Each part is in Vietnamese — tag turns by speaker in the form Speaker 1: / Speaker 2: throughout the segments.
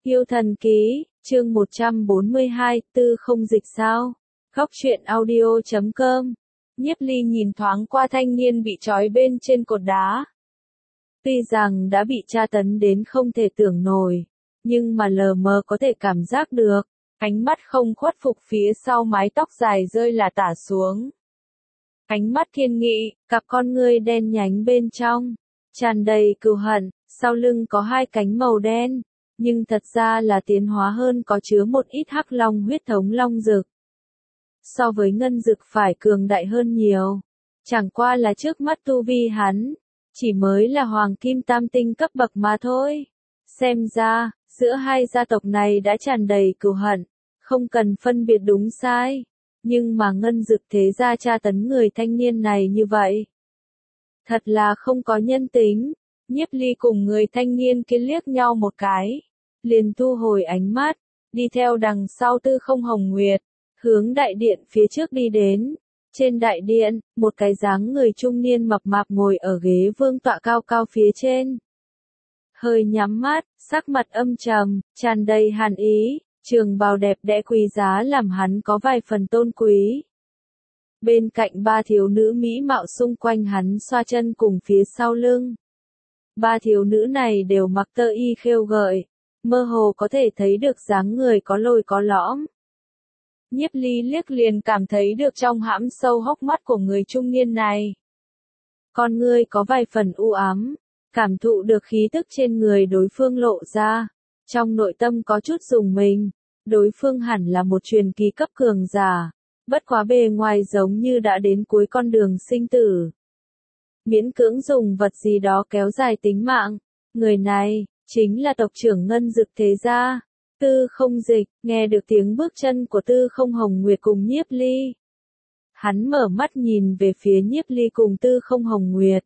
Speaker 1: Yêu thần ký, chương 142, Tư không dịch sao? Góc truyện audio.com. Nhiếp Ly nhìn thoáng qua thanh niên bị trói bên trên cột đá. Tuy rằng đã bị tra tấn đến không thể tưởng nổi, nhưng mà lờ mờ có thể cảm giác được, ánh mắt không khuất phục phía sau mái tóc dài rơi là tả xuống. Ánh mắt kiên nghị, cặp con ngươi đen nhánh bên trong, tràn đầy cừu hận, sau lưng có hai cánh màu đen, nhưng thật ra là tiến hóa hơn có chứa một ít hắc long huyết thống long dực. So với ngân dực phải cường đại hơn nhiều, chẳng qua là trước mắt tu vi hắn, chỉ mới là hoàng kim tam tinh cấp bậc mà thôi. Xem ra, giữa hai gia tộc này đã tràn đầy cừu hận, không cần phân biệt đúng sai. Nhưng mà ngân dực thế gia tra tấn người thanh niên này như vậy, thật là không có nhân tính. Nhiếp Ly cùng người thanh niên kia liếc nhau một cái, liền thu hồi ánh mắt, đi theo đằng sau Tư Không Hồng Nguyệt, hướng đại điện phía trước đi đến. Trên đại điện, một cái dáng người trung niên mập mạp ngồi ở ghế vương tọa cao cao phía trên. Hơi nhắm mắt, sắc mặt âm trầm, tràn đầy hàn ý, trường bào đẹp đẽ quý giá làm hắn có vài phần tôn quý. Bên cạnh ba thiếu nữ mỹ mạo xung quanh hắn xoa chân cùng phía sau lưng. Ba thiếu nữ này đều mặc tơ y khêu gợi, mơ hồ có thể thấy được dáng người có lồi có lõm. Nhiếp Ly liếc liền cảm thấy được trong hãm sâu hốc mắt của người trung niên này. Con ngươi có vài phần u ám, cảm thụ được khí tức trên người đối phương lộ ra. Trong nội tâm có chút rùng mình, đối phương hẳn là một truyền kỳ cấp cường giả, bất quá bề ngoài giống như đã đến cuối con đường sinh tử. Miễn cưỡng dùng vật gì đó kéo dài tính mạng, người này, chính là tộc trưởng ngân dực thế gia, Tư Không Dịch. Nghe được tiếng bước chân của Tư Không Hồng Nguyệt cùng Nhiếp Ly. Hắn mở mắt nhìn về phía Nhiếp Ly cùng Tư Không Hồng Nguyệt.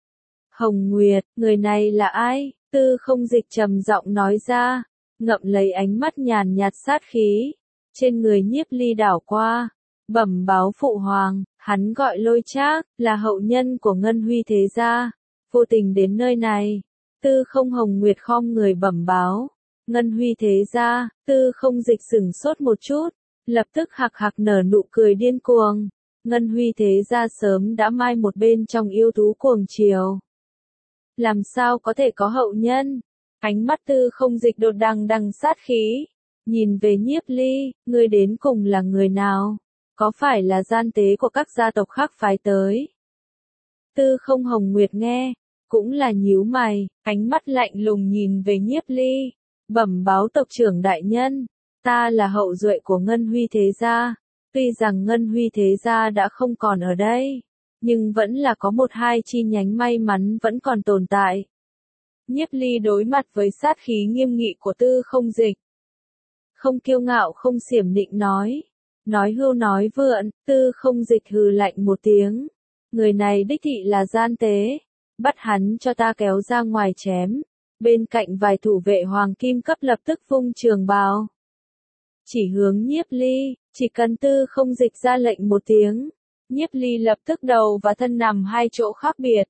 Speaker 1: Hồng Nguyệt, người này là ai? Tư Không Dịch trầm giọng nói ra, ngậm lấy ánh mắt nhàn nhạt sát khí, trên người Nhiếp Ly đảo qua, bẩm báo phụ hoàng, hắn gọi Lôi Trác, là hậu nhân của Ngân Huy thế gia, vô tình đến nơi này. Tư Không Hồng Nguyệt khom người bẩm báo, Ngân Huy thế gia. Tư Không Dịch sửng sốt một chút, lập tức hạc hạc nở nụ cười điên cuồng. Ngân Huy thế gia sớm đã mai một bên trong yêu thú cuồng chiều. Làm sao có thể có hậu nhân? Ánh mắt Tư Không Dịch đột đằng đằng sát khí, nhìn về Nhiếp Ly, ngươi đến cùng là người nào? Có phải là gian tế của các gia tộc khác phái tới? Tư Không Hồng Nguyệt nghe, cũng là nhíu mày, ánh mắt lạnh lùng nhìn về Nhiếp Ly, bẩm báo tộc trưởng đại nhân, ta là hậu duệ của Ngân Huy thế gia. Tuy rằng Ngân Huy thế gia đã không còn ở đây, nhưng vẫn là có một hai chi nhánh may mắn vẫn còn tồn tại. Nhiếp Ly đối mặt với sát khí nghiêm nghị của Tư Không Dịch, không kiêu ngạo không xiểm nịnh nói hưu nói vượn. Tư Không Dịch hừ lạnh một tiếng, người này đích thị là gian tế, bắt hắn cho ta kéo ra ngoài chém. Bên cạnh vài thủ vệ hoàng kim cấp lập tức vung trường bào, chỉ hướng Nhiếp Ly. Chỉ cần Tư Không Dịch ra lệnh một tiếng, Nhiếp Ly lập tức đầu và thân nằm hai chỗ khác biệt.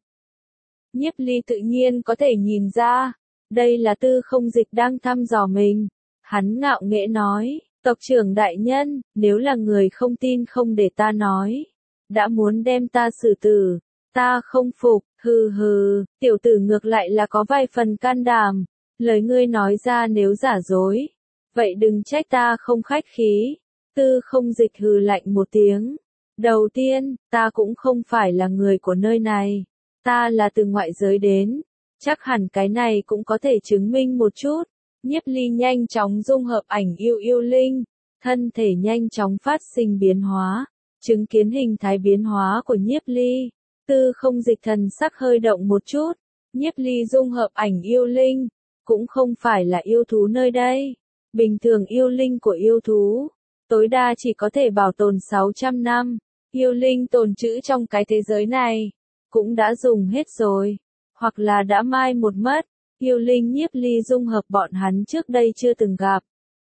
Speaker 1: Nhiếp Ly tự nhiên có thể nhìn ra, đây là Tư Không Dịch đang thăm dò mình. Hắn ngạo nghễ nói, tộc trưởng đại nhân, nếu là người không tin không để ta nói, đã muốn đem ta xử tử, ta không phục. Hừ hừ, tiểu tử ngược lại là có vài phần can đảm, lời ngươi nói ra nếu giả dối, vậy đừng trách ta không khách khí. Tư Không Dịch hừ lạnh một tiếng, đầu tiên, ta cũng không phải là người của nơi này, ta là từ ngoại giới đến, chắc hẳn cái này cũng có thể chứng minh một chút. Nhiếp Ly nhanh chóng dung hợp ảnh yêu linh, thân thể nhanh chóng phát sinh biến hóa, chứng kiến hình thái biến hóa của Nhiếp Ly. Tư Không Dịch thần sắc hơi động một chút, Nhiếp Ly dung hợp ảnh yêu linh, cũng không phải là yêu thú nơi đây. Bình thường yêu linh của yêu thú, tối đa chỉ có thể bảo tồn 600 năm, yêu linh tồn trữ trong cái thế giới này, cũng đã dùng hết rồi, hoặc là đã mai một mất. Yêu linh Nhiếp Ly dung hợp bọn hắn trước đây chưa từng gặp,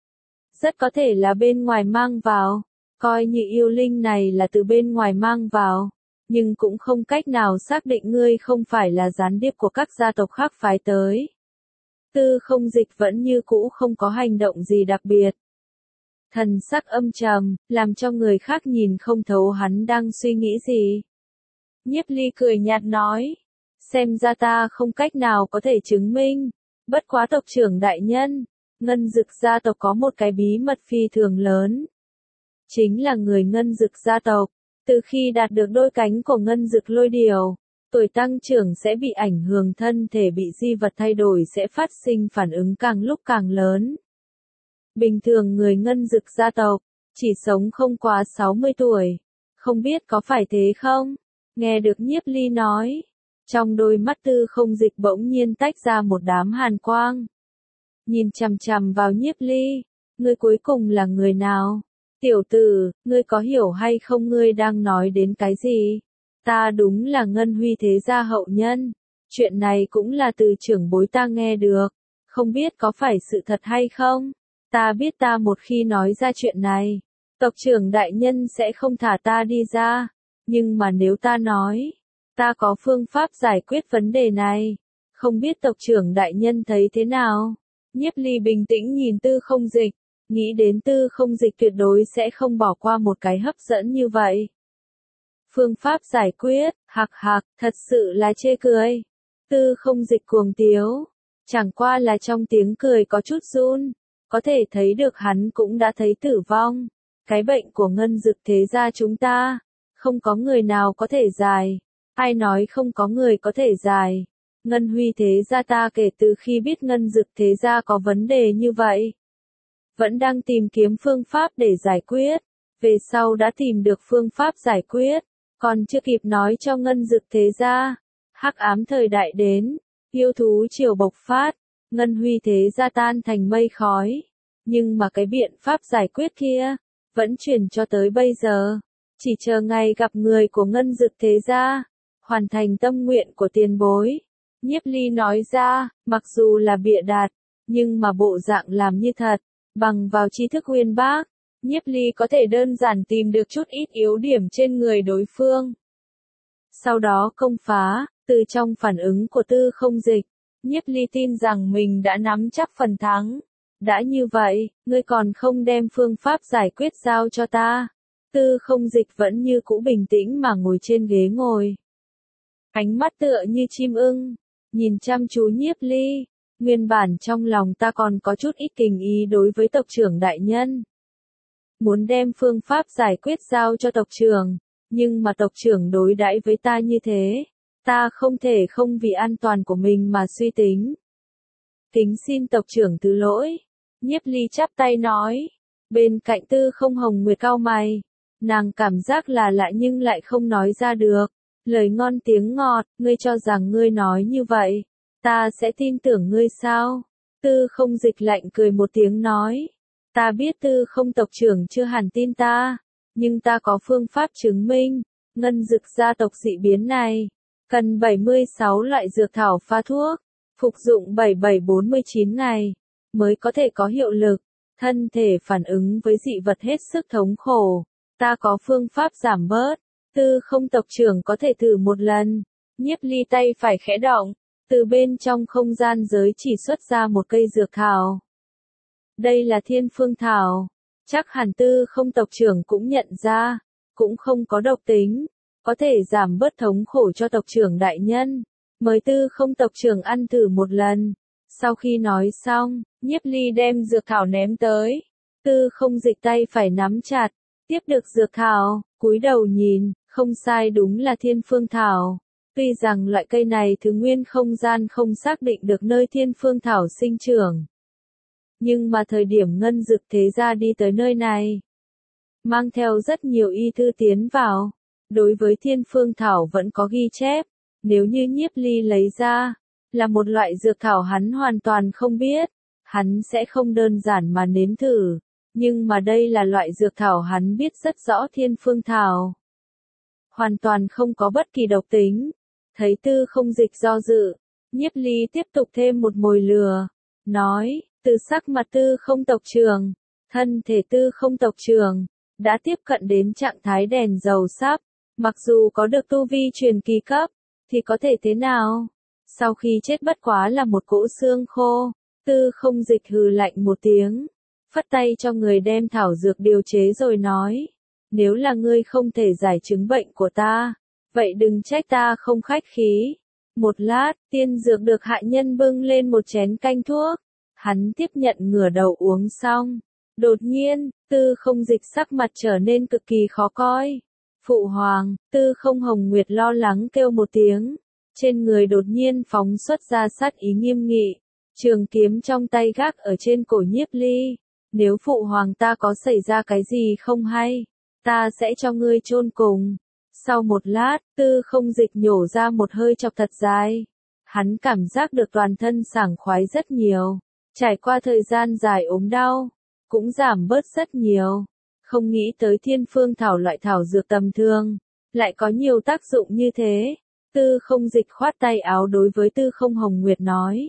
Speaker 1: rất có thể là bên ngoài mang vào, coi như yêu linh này là từ bên ngoài mang vào, nhưng cũng không cách nào xác định ngươi không phải là gián điệp của các gia tộc khác phái tới. Tư Không Dịch vẫn như cũ không có hành động gì đặc biệt. Thần sắc âm trầm, làm cho người khác nhìn không thấu hắn đang suy nghĩ gì. Nhiếp Ly cười nhạt nói, xem ra ta không cách nào có thể chứng minh, bất quá tộc trưởng đại nhân, Ngân Dực gia tộc có một cái bí mật phi thường lớn. Chính là người Ngân Dực gia tộc, từ khi đạt được đôi cánh của Ngân Dực lôi điểu, tuổi tăng trưởng sẽ bị ảnh hưởng, thân thể bị di vật thay đổi sẽ phát sinh phản ứng càng lúc càng lớn. Bình thường người Ngân Dực gia tộc, chỉ sống không quá 60 tuổi. Không biết có phải thế không? Nghe được Nhiếp Ly nói, trong đôi mắt Tư Không Dịch bỗng nhiên tách ra một đám hàn quang. Nhìn chằm chằm vào Nhiếp Ly, ngươi cuối cùng là người nào? Tiểu tử, ngươi có hiểu hay không ngươi đang nói đến cái gì? Ta đúng là Ngân Huy thế gia hậu nhân. Chuyện này cũng là từ trưởng bối ta nghe được. Không biết có phải sự thật hay không? Ta biết ta một khi nói ra chuyện này, tộc trưởng đại nhân sẽ không thả ta đi ra. Nhưng mà nếu ta nói, ta có phương pháp giải quyết vấn đề này. Không biết tộc trưởng đại nhân thấy thế nào? Nhiếp Ly bình tĩnh nhìn Tư Không Dịch, nghĩ đến Tư Không Dịch tuyệt đối sẽ không bỏ qua một cái hấp dẫn như vậy. Phương pháp giải quyết, hạc hạc, thật sự là chê cười. Tư Không Dịch cuồng tiếu, chẳng qua là trong tiếng cười có chút run, có thể thấy được hắn cũng đã thấy tử vong. Cái bệnh của Ngân Dực thế gia chúng ta, không có người nào có thể giải. Ai nói không có người có thể giải? Ngân Huy thế gia ta kể từ khi biết Ngân Dực thế gia có vấn đề như vậy, vẫn đang tìm kiếm phương pháp để giải quyết. Về sau đã tìm được phương pháp giải quyết, còn chưa kịp nói cho Ngân Dực thế gia. Hắc ám thời đại đến, yêu thú triều bộc phát, Ngân Huy thế gia tan thành mây khói. Nhưng mà cái biện pháp giải quyết kia, vẫn truyền cho tới bây giờ. Chỉ chờ ngày gặp người của Ngân Dực thế gia, hoàn thành tâm nguyện của tiền bối. Nhiếp Ly nói ra, mặc dù là bịa đặt, nhưng mà bộ dạng làm như thật, bằng vào tri thức uyên bác, Nhiếp Ly có thể đơn giản tìm được chút ít yếu điểm trên người đối phương. Sau đó công phá, từ trong phản ứng của Tư Không Dịch, Nhiếp Ly tin rằng mình đã nắm chắc phần thắng. Đã như vậy, ngươi còn không đem phương pháp giải quyết giao cho ta. Tư Không Dịch vẫn như cũ bình tĩnh mà ngồi trên ghế ngồi. Ánh mắt tựa như chim ưng, nhìn chăm chú Nhiếp Ly. Nguyên bản trong lòng ta còn có chút ít tình ý đối với tộc trưởng đại nhân. Muốn đem phương pháp giải quyết giao cho tộc trưởng, nhưng mà tộc trưởng đối đãi với ta như thế, ta không thể không vì an toàn của mình mà suy tính. Kính xin tộc trưởng thứ lỗi. Nhiếp Ly chắp tay nói. Bên cạnh Tư Không Hồng Nguyệt cau mày, nàng cảm giác là lạ nhưng lại không nói ra được. Lời ngon tiếng ngọt, ngươi cho rằng ngươi nói như vậy, ta sẽ tin tưởng ngươi sao? Tư Không Dịch lạnh cười một tiếng nói. Ta biết Tư Không tộc trưởng chưa hẳn tin ta, nhưng ta có phương pháp chứng minh. Ngân Dực gia tộc dị biến này, cần 76 loại dược thảo pha thuốc, phục dụng 7749 ngày, mới có thể có hiệu lực. Thân thể phản ứng với dị vật hết sức thống khổ. Ta có phương pháp giảm bớt. Tư Không tộc trưởng có thể thử một lần. Nhiếp Ly tay phải khẽ động, từ bên trong không gian giới chỉ xuất ra một cây dược thảo. Đây là Thiên Phương Thảo. Chắc hẳn Tư Không tộc trưởng cũng nhận ra, cũng không có độc tính, có thể giảm bớt thống khổ cho tộc trưởng đại nhân. Mời Tư Không tộc trưởng ăn thử một lần. Sau khi nói xong, Nhiếp Ly đem dược thảo ném tới. Tư Không Dịch tay phải nắm chặt, tiếp được dược thảo, cúi đầu nhìn, không sai, đúng là Thiên Phương Thảo. Tuy rằng loại cây này thứ nguyên không gian không xác định được nơi Thiên Phương Thảo sinh trưởng, nhưng mà thời điểm Ngân Dực thế gia đi tới nơi này, mang theo rất nhiều y thư tiến vào. Đối với Thiên Phương Thảo vẫn có ghi chép, nếu như Nhiếp Ly lấy ra, là một loại dược thảo hắn hoàn toàn không biết, hắn sẽ không đơn giản mà nếm thử. Nhưng mà đây là loại dược thảo hắn biết rất rõ. Thiên Phương Thảo hoàn toàn không có bất kỳ độc tính. Thấy Tư Không Dịch do dự, Nhiếp Ly tiếp tục thêm một mồi lửa, nói, từ sắc mặt Tư Không tộc trưởng, thân thể Tư Không tộc trưởng đã tiếp cận đến trạng thái đèn dầu sắp, mặc dù có được tu vi truyền kỳ cấp, thì có thể thế nào? Sau khi chết bất quá là một cỗ xương khô, Tư Không Dịch hừ lạnh một tiếng, phất tay cho người đem thảo dược điều chế rồi nói, nếu là ngươi không thể giải chứng bệnh của ta, vậy đừng trách ta không khách khí. Một lát, tiên dược được hạ nhân bưng lên một chén canh thuốc, hắn tiếp nhận ngửa đầu uống xong. Đột nhiên, Tư Không Dịch sắc mặt trở nên cực kỳ khó coi. Phụ hoàng, Tư Không Hồng Nguyệt lo lắng kêu một tiếng, trên người đột nhiên phóng xuất ra sát ý nghiêm nghị, trường kiếm trong tay gác ở trên cổ Nhiếp Ly. Nếu phụ hoàng ta có xảy ra cái gì không hay, ta sẽ cho ngươi chôn cùng. Sau một lát, Tư Không Dịch nhổ ra một hơi chọc thật dài. Hắn cảm giác được toàn thân sảng khoái rất nhiều. Trải qua thời gian dài ốm đau, cũng giảm bớt rất nhiều. Không nghĩ tới Thiên Phương Thảo loại thảo dược tầm thường, lại có nhiều tác dụng như thế. Tư Không Dịch khoát tay áo đối với Tư Không Hồng Nguyệt nói.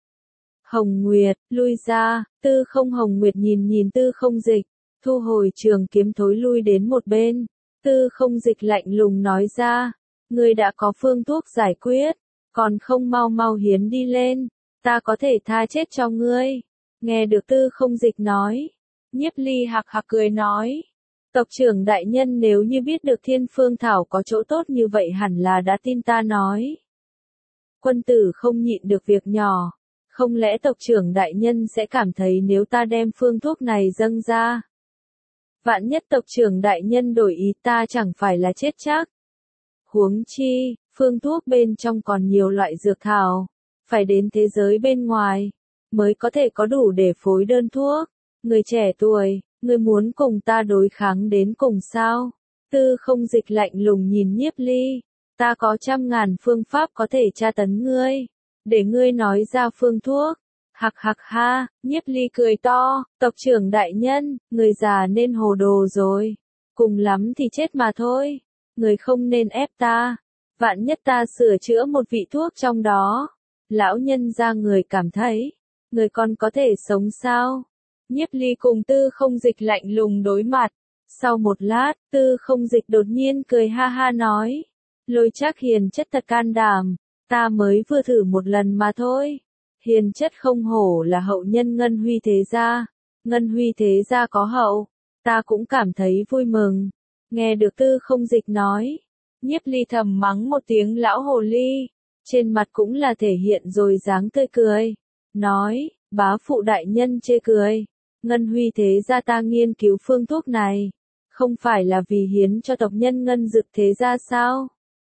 Speaker 1: Hồng Nguyệt, lui ra. Tư Không Hồng Nguyệt nhìn Tư Không Dịch, thu hồi trường kiếm thối lui đến một bên. Tư Không Dịch lạnh lùng nói ra, ngươi đã có phương thuốc giải quyết, còn không mau mau hiến đi lên, ta có thể tha chết cho ngươi. Nghe được Tư Không Dịch nói, Nhiếp Ly hạc hạc cười nói, tộc trưởng đại nhân nếu như biết được Thiên Phương Thảo có chỗ tốt như vậy hẳn là đã tin ta nói. Quân tử không nhịn được việc nhỏ, không lẽ tộc trưởng đại nhân sẽ cảm thấy nếu ta đem phương thuốc này dâng ra, vạn nhất tộc trưởng đại nhân đổi ý ta chẳng phải là chết chắc. Huống chi, phương thuốc bên trong còn nhiều loại dược thảo, phải đến thế giới bên ngoài, mới có thể có đủ để phối đơn thuốc. Người trẻ tuổi, người muốn cùng ta đối kháng đến cùng sao? Tư Không Dịch lạnh lùng nhìn Nhiếp Ly, ta có 100.000 phương pháp có thể tra tấn ngươi, để ngươi nói ra phương thuốc. Hạc hạc ha, Nhiếp Ly cười to, tộc trưởng đại nhân, người già nên hồ đồ rồi, cùng lắm thì chết mà thôi, người không nên ép ta, vạn nhất ta sửa chữa một vị thuốc trong đó, lão nhân ra người cảm thấy, người còn có thể sống sao? Nhiếp Ly cùng Tư Không Dịch lạnh lùng đối mặt, sau một lát, Tư Không Dịch đột nhiên cười ha ha nói, Lôi Trác hiền chất thật can đảm, ta mới vừa thử một lần mà thôi. Hiền chất không hổ là hậu nhân Ngân Huy thế gia, Ngân Huy thế gia có hậu, ta cũng cảm thấy vui mừng. Nghe được Tư Không Dịch nói, Nhiếp Ly thầm mắng một tiếng lão hồ ly, trên mặt cũng là thể hiện rồi dáng tươi cười, nói, bá phụ đại nhân chê cười, Ngân Huy thế gia ta nghiên cứu phương thuốc này, không phải là vì hiến cho tộc nhân Ngân Dực thế gia sao?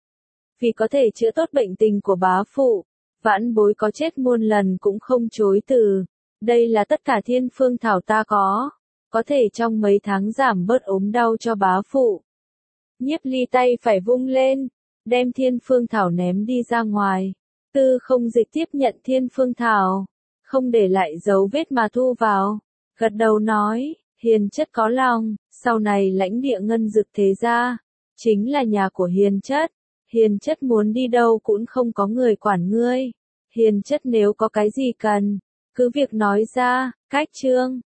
Speaker 1: Vì có thể chữa tốt bệnh tình của bá phụ. Vãn bối có chết muôn lần cũng không chối từ. Đây là tất cả Thiên Phương Thảo ta có thể trong mấy tháng giảm bớt ốm đau cho bá phụ. Nhiếp Ly tay phải vung lên, đem Thiên Phương Thảo ném đi ra ngoài. Tư Không Dịch tiếp nhận Thiên Phương Thảo, không để lại dấu vết mà thu vào, gật đầu nói, hiền chất có lòng, sau này lãnh địa Ngân Dực thế gia, chính là nhà của hiền chất. Hiền chất muốn đi đâu cũng không có người quản ngươi. Hiền chất nếu có cái gì cần, cứ việc nói ra. Cách chương